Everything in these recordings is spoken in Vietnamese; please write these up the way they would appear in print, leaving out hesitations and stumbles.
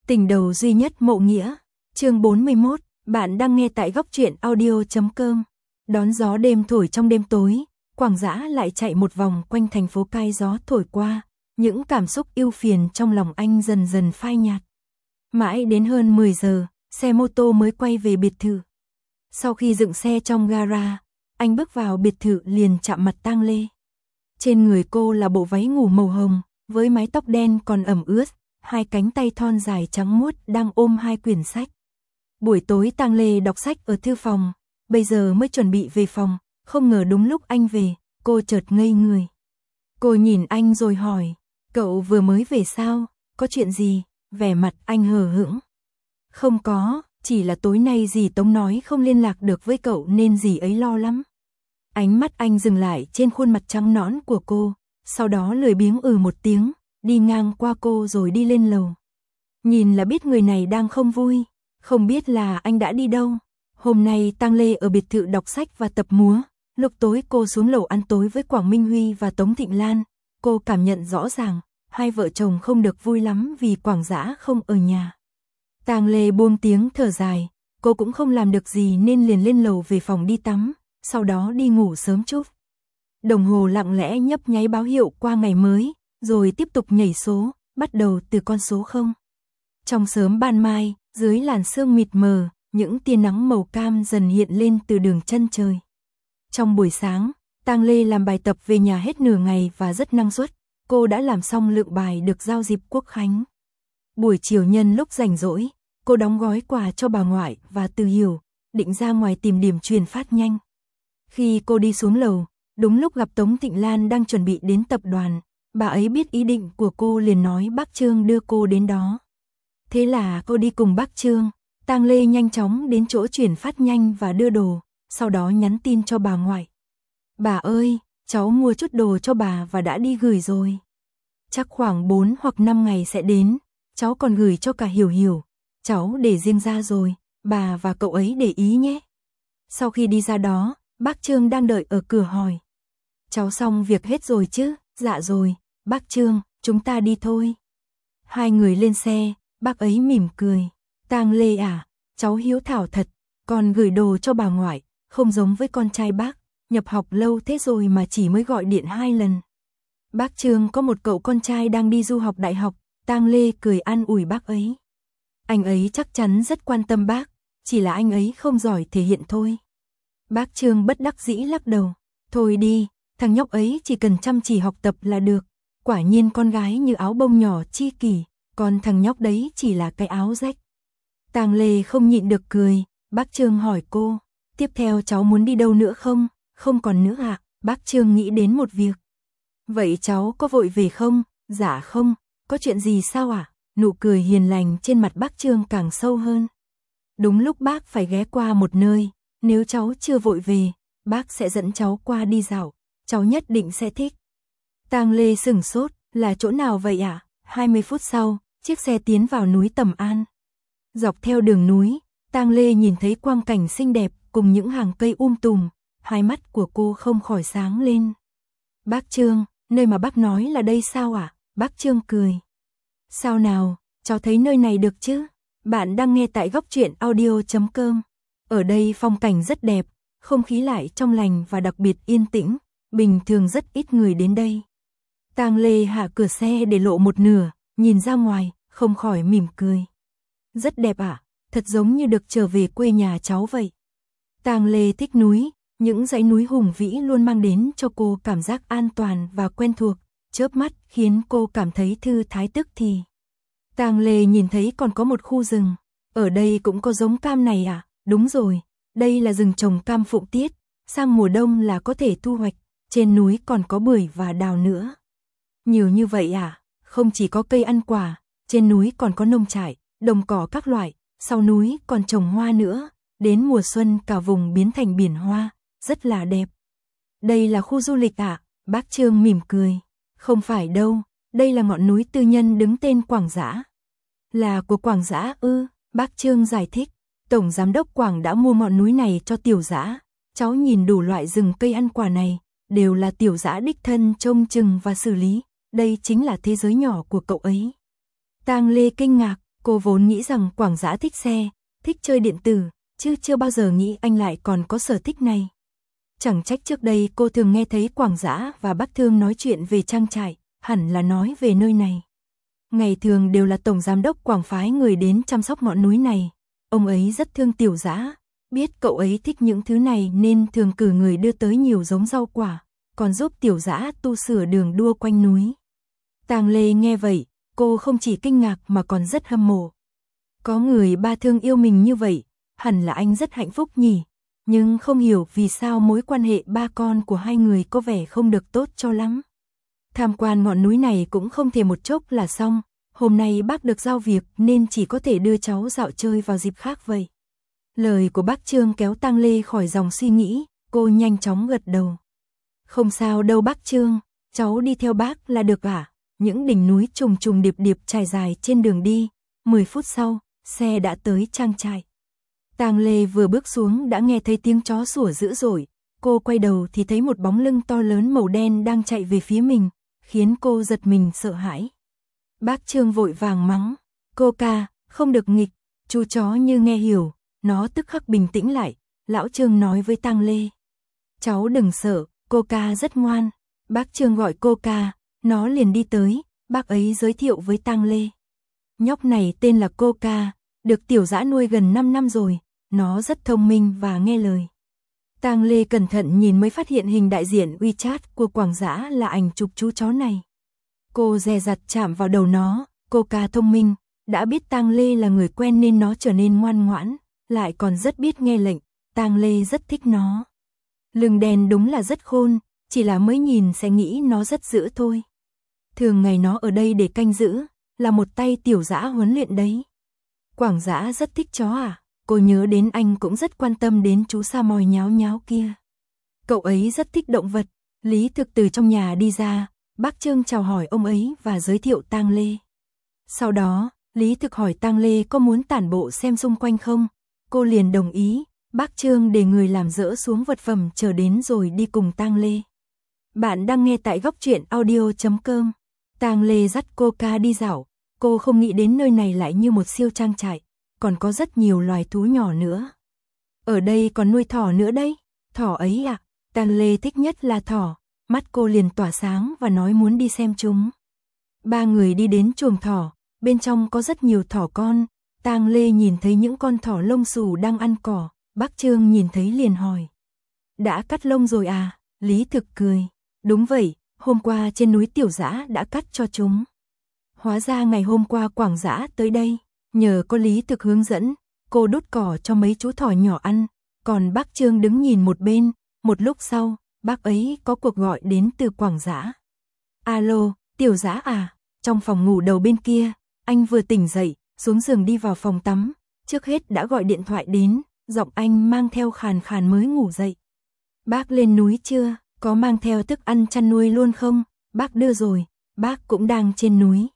Tình đầu duy nhất Mộ Nghĩa, chương 41, bạn đang nghe tại góc truyện audio.com. Đón gió đêm thổi trong đêm tối, Quảng Dã lại chạy một vòng quanh thành phố cai gió thổi qua, những cảm xúc ưu phiền trong lòng anh dần dần phai nhạt. Mãi đến hơn 10 giờ, xe mô tô mới quay về biệt thự. Sau khi dựng xe trong gara, anh bước vào biệt thự liền chạm mặt Tang Lê. Trên người cô là bộ váy ngủ màu hồng, với mái tóc đen còn ẩm ướt, hai cánh tay thon dài trắng muốt đang ôm hai quyển sách. Buổi tối Tang Lê đọc sách ở thư phòng, bây giờ mới chuẩn bị về phòng, không ngờ đúng lúc anh về, cô chợt ngây người. Cô nhìn anh rồi hỏi, cậu vừa mới về sao, có chuyện gì? Vẻ mặt anh hờ hững. Không có, chỉ là tối nay dì Tống nói không liên lạc được với cậu nên dì ấy lo lắm. Ánh mắt anh dừng lại trên khuôn mặt trắng nõn của cô, sau đó lười biếng một tiếng, đi ngang qua cô rồi đi lên lầu. Nhìn là biết người này đang không vui, không biết là anh đã đi đâu. Hôm nay Tang Lê ở biệt thự đọc sách và tập múa, lúc tối cô xuống lầu ăn tối với Quảng Minh Huy và Tống Thịnh Lan, cô cảm nhận rõ ràng, hai vợ chồng không được vui lắm vì Quảng Dã không ở nhà. Tang Lê buông tiếng thở dài, cô cũng không làm được gì nên liền lên lầu về phòng đi tắm, sau đó đi ngủ sớm chút. Đồng hồ lặng lẽ nhấp nháy báo hiệu qua ngày mới, rồi tiếp tục nhảy số, bắt đầu từ con số 0. Trong sớm ban mai, dưới làn sương mịt mờ, những tia nắng màu cam dần hiện lên từ đường chân trời. Trong buổi sáng, Tang Lê làm bài tập về nhà hết nửa ngày và rất năng suất, cô đã làm xong lượng bài được giao dịp Quốc khánh. Buổi chiều nhân lúc rảnh rỗi, cô đóng gói quà cho bà ngoại và Từ Hiểu, định ra ngoài tìm điểm truyền phát nhanh. Khi cô đi xuống lầu, đúng lúc gặp Tống Thịnh Lan đang chuẩn bị đến tập đoàn, bà ấy biết ý định của cô liền nói bác Trương đưa cô đến đó. Thế là cô đi cùng bác Trương, Tang Lê nhanh chóng đến chỗ chuyển phát nhanh và đưa đồ, sau đó nhắn tin cho bà ngoại. Bà ơi, cháu mua chút đồ cho bà và đã đi gửi rồi. Chắc khoảng 4 hoặc 5 ngày sẽ đến, cháu còn gửi cho cả Hiểu Hiểu, cháu để riêng ra rồi, bà và cậu ấy để ý nhé. Sau khi đi ra đó, bác Trương đang đợi ở cửa hỏi. Cháu xong việc hết rồi chứ? Dạ rồi, bác Trương, chúng ta đi thôi. Hai người lên xe, bác ấy mỉm cười. Tang Lê à, cháu hiếu thảo thật, còn gửi đồ cho bà ngoại, không giống với con trai bác, nhập học lâu thế rồi mà chỉ mới gọi điện 2 lần. Bác Trương có một cậu con trai đang đi du học đại học, Tang Lê cười an ủi bác ấy. Anh ấy chắc chắn rất quan tâm bác, chỉ là anh ấy không giỏi thể hiện thôi. Bác Trương bất đắc dĩ lắc đầu, thôi đi, thằng nhóc ấy chỉ cần chăm chỉ học tập là được, quả nhiên con gái như áo bông nhỏ chi kỷ, còn thằng nhóc đấy chỉ là cái áo rách. Tang Lê không nhịn được cười, bác Trương hỏi cô, tiếp theo cháu muốn đi đâu nữa không? Không còn nữa ạ, bác Trương nghĩ đến một việc. Vậy cháu có vội về không? Dạ không, có chuyện gì sao ạ? Nụ cười hiền lành trên mặt bác Trương càng sâu hơn. Đúng lúc bác phải ghé qua một nơi, nếu cháu chưa vội về, bác sẽ dẫn cháu qua đi dạo, cháu nhất định sẽ thích. Tang Lê sửng sốt, là chỗ nào vậy ạ? 20 phút sau, chiếc xe tiến vào núi Tầm An. Dọc theo đường núi, Tang Lê nhìn thấy quang cảnh xinh đẹp cùng những hàng cây tùm, hai mắt của cô không khỏi sáng lên. Bác Trương, nơi mà bác nói là đây sao ạ? Bác Trương cười. Sao nào, cháu thấy nơi này được chứ? Bạn đang nghe tại góc truyện audio.com. Ở đây phong cảnh rất đẹp, không khí lại trong lành và đặc biệt yên tĩnh, bình thường rất ít người đến đây. Tang Lê hạ cửa xe để lộ một nửa, nhìn ra ngoài, không khỏi mỉm cười. Rất đẹp ạ, thật giống như được trở về quê nhà cháu vậy. Tang Lê thích núi, những dãy núi hùng vĩ luôn mang đến cho cô cảm giác an toàn và quen thuộc, chớp mắt khiến cô cảm thấy thư thái tức thì. Tang Lê nhìn thấy còn có một khu rừng, ở đây cũng có giống cam này à? Đúng rồi, đây là rừng trồng cam Phụng Tiết, sang mùa đông là có thể thu hoạch, trên núi còn có bưởi và đào nữa. Nhiều như vậy à? Không chỉ có cây ăn quả, trên núi còn có nông trại, đồng cỏ các loại, sau núi còn trồng hoa nữa, đến mùa xuân cả vùng biến thành biển hoa, rất là đẹp. Đây là khu du lịch ạ, bác Trương mỉm cười. Không phải đâu, đây là ngọn núi tư nhân đứng tên Quảng Dã. Là của Quảng Dã ư? Bác Trương giải thích. Tổng giám đốc Quảng đã mua ngọn núi này cho Tiểu Dã. Cháu nhìn đủ loại rừng cây ăn quả này, đều là Tiểu Dã đích thân trông chừng và xử lý. Đây chính là thế giới nhỏ của cậu ấy. Tang Lê kinh ngạc, Cô vốn nghĩ rằng Quảng Dã thích xe, thích chơi điện tử, chứ chưa bao giờ nghĩ anh lại còn có sở thích này. Chẳng trách trước đây cô thường nghe thấy Quảng Dã và Bác Thương nói chuyện về trang trại, hẳn là nói về nơi này. Ngày thường đều là tổng giám đốc Quảng phái người đến chăm sóc ngọn núi này. Ông ấy rất thương Tiểu Dã, biết cậu ấy thích những thứ này nên thường cử người đưa tới nhiều giống rau quả, còn giúp Tiểu Dã tu sửa đường đua quanh núi. Tang Lê nghe vậy, cô không chỉ kinh ngạc mà còn rất hâm mộ. Có người ba thương yêu mình như vậy, hẳn là anh rất hạnh phúc nhỉ, nhưng không hiểu vì sao mối quan hệ ba con của hai người có vẻ không được tốt cho lắm. Tham quan ngọn núi này cũng không thể một chốc là xong, hôm nay bác được giao việc nên chỉ có thể đưa cháu dạo chơi vào dịp khác vậy. Lời của bác Trương kéo Tang Lê khỏi dòng suy nghĩ, cô nhanh chóng gật đầu. Không sao đâu bác Trương, cháu đi theo bác là được ạ. Những đỉnh núi trùng trùng điệp điệp trải dài trên đường đi, 10 phút sau, xe đã tới trang trại. Tang Lê vừa bước xuống đã nghe thấy tiếng chó sủa dữ dội, cô quay đầu thì thấy một bóng lưng to lớn màu đen đang chạy về phía mình, khiến cô giật mình sợ hãi. Bác Trương vội vàng mắng, cô ca, không được nghịch, chú chó như nghe hiểu, nó tức khắc bình tĩnh lại, lão Trương nói với Tang Lê. Cháu đừng sợ, cô ca rất ngoan, bác Trương gọi cô ca, nó liền đi tới, bác ấy giới thiệu với Tang Lê. Nhóc này tên là cô ca, được Tiểu Dã nuôi gần 5 năm rồi, nó rất thông minh và nghe lời. Tang Lê cẩn thận nhìn mới phát hiện hình đại diện WeChat của Quảng Dã là ảnh chụp chú chó này. Cô dè dặt chạm vào đầu nó, cô ca thông minh, đã biết Tang Lê là người quen nên nó trở nên ngoan ngoãn, lại còn rất biết nghe lệnh, Tang Lê rất thích nó. Lưng đen đúng là rất khôn, chỉ là mới nhìn sẽ nghĩ nó rất dữ thôi. Thường ngày nó ở đây để canh giữ, là một tay Tiểu Dã huấn luyện đấy. Quảng Dã rất thích chó à? Cô nhớ đến anh cũng rất quan tâm đến chú sa mòi nháo nháo kia. Cậu ấy rất thích động vật. Lý Thực từ trong nhà đi ra, bác Trương chào hỏi ông ấy và giới thiệu Tang Lê. Sau đó, Lý Thực hỏi Tang Lê có muốn tản bộ xem xung quanh không? Cô liền đồng ý, bác Trương để người làm dỡ xuống vật phẩm chờ đến rồi đi cùng Tang Lê. Bạn đang nghe tại Góc Truyện Audio.com. Tang Lê dắt cô ca đi dạo, cô không nghĩ đến nơi này lại như một siêu trang trại, còn có rất nhiều loài thú nhỏ nữa. Ở đây còn nuôi thỏ nữa đấy, thỏ ấy à? Tang Lê thích nhất là thỏ, mắt cô liền tỏa sáng và nói muốn đi xem chúng. Ba người đi đến chuồng thỏ, bên trong có rất nhiều thỏ con, Tang Lê nhìn thấy những con thỏ lông xù đang ăn cỏ, bác Trương nhìn thấy liền hỏi. Đã cắt lông rồi à? Lý Thực cười. Đúng vậy, hôm qua trên núi Tiểu Dã đã cắt cho chúng. Hóa ra ngày hôm qua Quảng Dã tới đây, nhờ có Lý Thực hướng dẫn, cô đút cỏ cho mấy chú thỏ nhỏ ăn, còn bác Trương đứng nhìn một bên, một lúc sau, bác ấy có cuộc gọi đến từ Quảng Dã. Alo, Tiểu Dã à? Trong phòng ngủ đầu bên kia, anh vừa tỉnh dậy, xuống giường đi vào phòng tắm, trước hết đã gọi điện thoại đến, giọng anh mang theo khàn khàn mới ngủ dậy. Bác lên núi chưa? Có mang theo thức ăn chăn nuôi luôn không? Bác đưa rồi, bác cũng đang trên núi.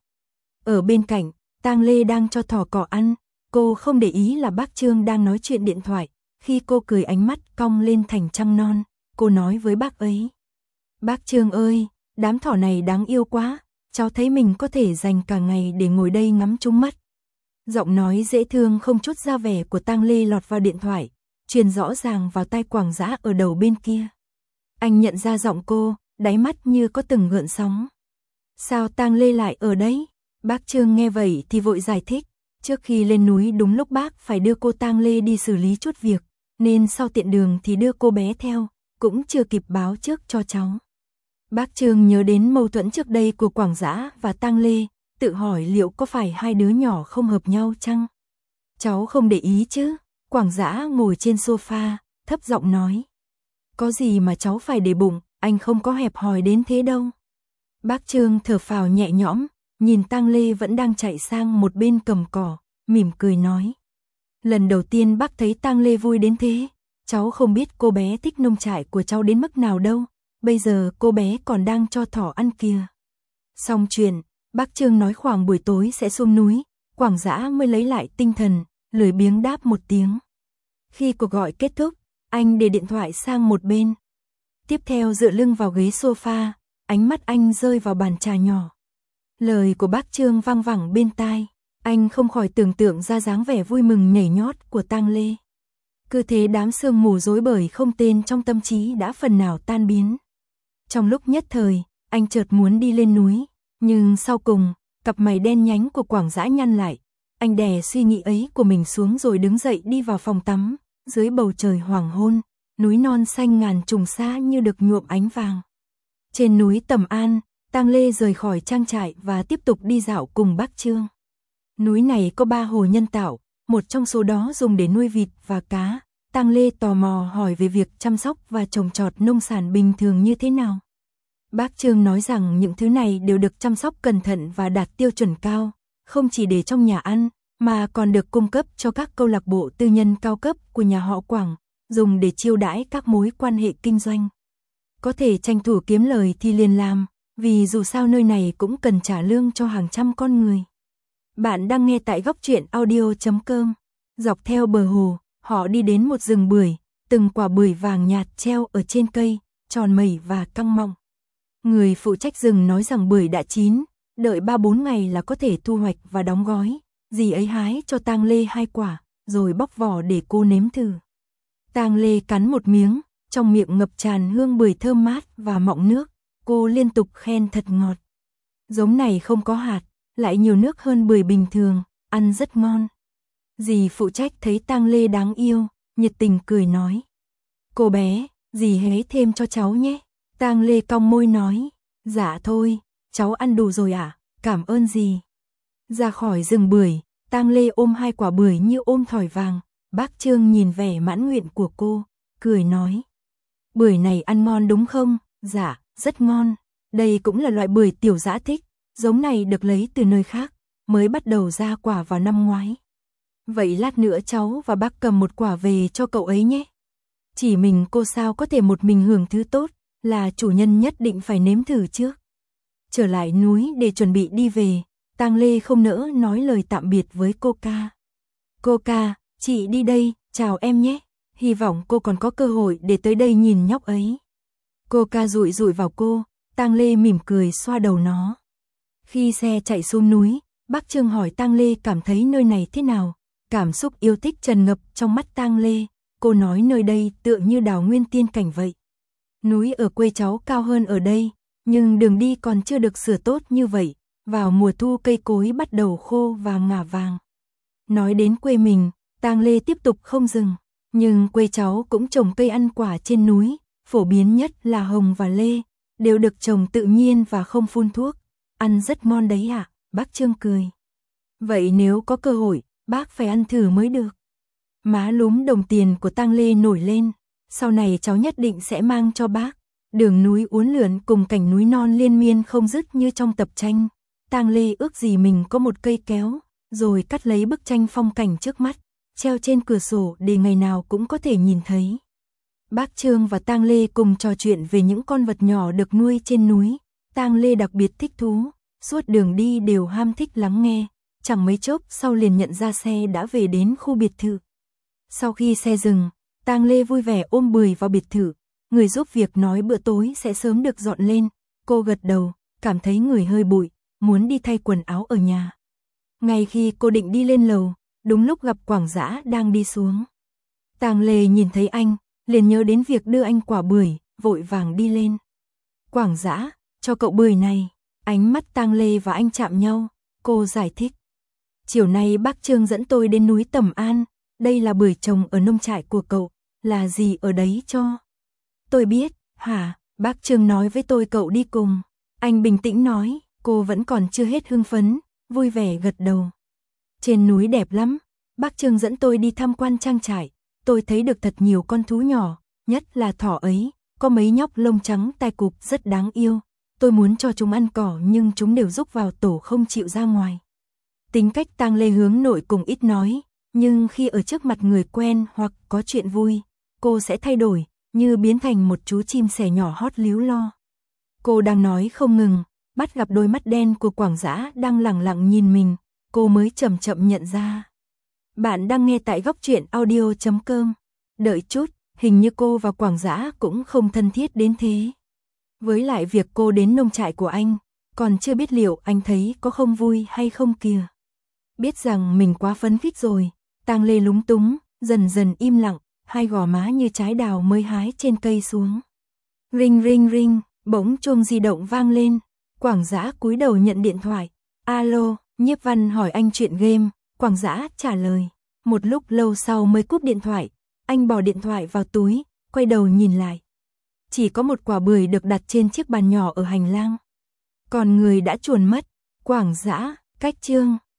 Ở bên cạnh, Tang Lê đang cho thỏ cỏ ăn, cô không để ý là bác Trương đang nói chuyện điện thoại, khi cô cười ánh mắt cong lên thành trăng non, cô nói với bác ấy. Bác Trương ơi, đám thỏ này đáng yêu quá, cháu thấy mình có thể dành cả ngày để ngồi đây ngắm chúng mất. Giọng nói dễ thương không chút ra vẻ của Tang Lê lọt vào điện thoại, truyền rõ ràng vào tai Quảng Dã ở đầu bên kia. Anh nhận ra giọng cô, đáy mắt như có từng gợn sóng. Sao Tang Lê lại ở đấy? Bác Trương nghe vậy thì vội giải thích, trước khi lên núi đúng lúc bác phải đưa cô Tang Lê đi xử lý chút việc, nên sau tiện đường thì đưa cô bé theo, cũng chưa kịp báo trước cho cháu. Bác Trương nhớ đến mâu thuẫn trước đây của Quảng Dã và Tang Lê, tự hỏi liệu có phải hai đứa nhỏ không hợp nhau chăng? Cháu không để ý chứ? Quảng Dã ngồi trên sofa, thấp giọng nói. Có gì mà cháu phải để bụng, anh không có hẹp hòi đến thế đâu. Bác Trương thở phào nhẹ nhõm, nhìn Tang Lê vẫn đang chạy sang một bên cầm cỏ, mỉm cười nói. Lần đầu tiên bác thấy Tang Lê vui đến thế, cháu không biết cô bé thích nông trại của cháu đến mức nào đâu, bây giờ cô bé còn đang cho thỏ ăn kìa. Xong chuyện, bác Trương nói khoảng buổi tối sẽ xuống núi, Quảng Dã mới lấy lại tinh thần, lười biếng đáp một tiếng. Khi cuộc gọi kết thúc, anh để điện thoại sang một bên. Tiếp theo dựa lưng vào ghế sofa, ánh mắt anh rơi vào bàn trà nhỏ. Lời của bác Trương vang vẳng bên tai, Anh không khỏi tưởng tượng ra dáng vẻ vui mừng nhảy nhót của Tang Lê. Cứ thế đám sương mù rối bời không tên trong tâm trí đã phần nào tan biến. Trong lúc nhất thời, anh chợt muốn đi lên núi, nhưng sau cùng, cặp mày đen nhánh của Quảng Dã nhăn lại. Anh đè suy nghĩ ấy của mình xuống rồi đứng dậy đi vào phòng tắm, dưới bầu trời hoàng hôn, núi non xanh ngàn trùng xa như được nhuộm ánh vàng. Trên núi Tầm An, Tang Lê rời khỏi trang trại và tiếp tục đi dạo cùng bác Trương. Núi này có 3 hồ nhân tạo, một trong số đó dùng để nuôi vịt và cá. Tang Lê tò mò hỏi về việc chăm sóc và trồng trọt nông sản bình thường như thế nào. Bác Trương nói rằng những thứ này đều được chăm sóc cẩn thận và đạt tiêu chuẩn cao, không chỉ để trong nhà ăn, mà còn được cung cấp cho các câu lạc bộ tư nhân cao cấp của nhà họ Quảng, dùng để chiêu đãi các mối quan hệ kinh doanh. Có thể tranh thủ kiếm lời thì liền làm, vì dù sao nơi này cũng cần trả lương cho hàng trăm con người. Bạn đang nghe tại góc truyện audio.com. Dọc theo bờ hồ, họ đi đến một rừng bưởi, từng quả bưởi vàng nhạt treo ở trên cây, tròn mẩy và căng mọng. Người phụ trách rừng nói rằng bưởi đã chín, đợi 3-4 ngày là có thể thu hoạch và đóng gói. Dì ấy hái cho Tang Lê 2 quả, rồi bóc vỏ để cô nếm thử. Tang Lê cắn một miếng, trong miệng ngập tràn hương bưởi thơm mát và mọng nước, cô liên tục khen thật ngọt. Giống này không có hạt, lại nhiều nước hơn bưởi bình thường, ăn rất ngon. Dì phụ trách thấy Tang Lê đáng yêu, nhiệt tình cười nói. Cô bé, dì hãy thêm cho cháu nhé. Tang Lê cong môi nói, dạ thôi, cháu ăn đủ rồi ạ, cảm ơn dì. Ra khỏi rừng bưởi, Tang Lê ôm 2 quả bưởi như ôm thỏi vàng. Bác Trương nhìn vẻ mãn nguyện của cô, cười nói. Bưởi này ăn ngon đúng không? Dạ, rất ngon. Đây cũng là loại bưởi tiểu dã thích, giống này được lấy từ nơi khác, mới bắt đầu ra quả vào năm ngoái. Vậy lát nữa cháu và bác cầm 1 quả về cho cậu ấy nhé. Chỉ mình cô sao có thể một mình hưởng thứ tốt, là chủ nhân nhất định phải nếm thử trước. Trở lại núi để chuẩn bị đi về, Tang Lê không nỡ nói lời tạm biệt với cô ca. Cô ca, chị đi đây, chào em nhé. Hy vọng cô còn có cơ hội để tới đây nhìn nhóc ấy. Cô ca dụi dụi vào cô, Tang Lê mỉm cười xoa đầu nó. Khi xe chạy xuống núi, bác Trương hỏi Tang Lê cảm thấy nơi này thế nào. Cảm xúc yêu thích tràn ngập trong mắt Tang Lê. Cô nói nơi đây tựa như đào nguyên tiên cảnh vậy. Núi ở quê cháu cao hơn ở đây, nhưng đường đi còn chưa được sửa tốt như vậy. Vào mùa thu cây cối bắt đầu khô và ngả vàng. Nói đến quê mình, Tang Lê tiếp tục không dừng. Nhưng quê cháu cũng trồng cây ăn quả trên núi, phổ biến nhất là hồng và lê, đều được trồng tự nhiên và không phun thuốc. Ăn rất ngon đấy ạ, bác Trương cười. Vậy nếu có cơ hội, bác phải ăn thử mới được. Má lúm đồng tiền của Tang Lê nổi lên. Sau này cháu nhất định sẽ mang cho bác. Đường núi uốn lượn cùng cảnh núi non liên miên không dứt như trong tập tranh. Tang Lê ước gì mình có một cây kéo, rồi cắt lấy bức tranh phong cảnh trước mắt, treo trên cửa sổ để ngày nào cũng có thể nhìn thấy. Bác Trương và Tang Lê cùng trò chuyện về những con vật nhỏ được nuôi trên núi. Tang Lê đặc biệt thích thú, suốt đường đi đều ham thích lắng nghe. Chẳng mấy chốc sau liền nhận ra xe đã về đến khu biệt thự. Sau khi xe dừng, Tang Lê vui vẻ ôm bưởi vào biệt thự. Người giúp việc nói bữa tối sẽ sớm được dọn lên. Cô gật đầu, cảm thấy người hơi bụi, muốn đi thay quần áo ở nhà. Ngay khi cô định đi lên lầu, đúng lúc gặp Quảng Dã đang đi xuống. Tang Lê nhìn thấy anh, liền nhớ đến việc đưa anh quả bưởi, vội vàng đi lên. Quảng Dã, cho cậu bưởi này. Ánh mắt Tang Lê và anh chạm nhau, cô giải thích. Chiều nay bác Trương dẫn tôi đến núi Tầm An, đây là bưởi trồng ở nông trại của cậu, là gì ở đấy cho? Tôi biết, hả, bác Trương nói với tôi cậu đi cùng. Anh bình tĩnh nói, cô vẫn còn chưa hết hưng phấn, vui vẻ gật đầu. Trên núi đẹp lắm, bác Trương dẫn tôi đi tham quan trang trại, tôi thấy được thật nhiều con thú nhỏ, nhất là thỏ ấy, có mấy nhóc lông trắng tai cụp rất đáng yêu. Tôi muốn cho chúng ăn cỏ nhưng chúng đều rúc vào tổ không chịu ra ngoài. Tính cách Tang Lê hướng nội cùng ít nói, nhưng khi ở trước mặt người quen hoặc có chuyện vui, cô sẽ thay đổi, như biến thành một chú chim sẻ nhỏ hót líu lo. Cô đang nói không ngừng, bắt gặp đôi mắt đen của Quảng Dã đang lẳng lặng nhìn mình, cô mới chậm chậm nhận ra. Bạn đang nghe tại góc truyện audio.com. Đợi chút, hình như cô và Quảng Dã cũng không thân thiết đến thế. Với lại việc cô đến nông trại của anh, còn chưa biết liệu anh thấy có không vui hay không kìa. Biết rằng mình quá phấn khích rồi, Tang Lê lúng túng, dần dần im lặng, hai gò má như trái đào mới hái trên cây xuống. Ring ring ring, bỗng chuông di động vang lên, Quảng Dã cúi đầu nhận điện thoại. Alo, Nhiếp Văn hỏi anh chuyện game, Quảng Dã trả lời. Một lúc lâu sau mới cúp điện thoại, anh bỏ điện thoại vào túi, quay đầu nhìn lại. Chỉ có một quả bưởi được đặt trên chiếc bàn nhỏ ở hành lang. Còn người đã chuồn mất. Quảng Dã, cách chương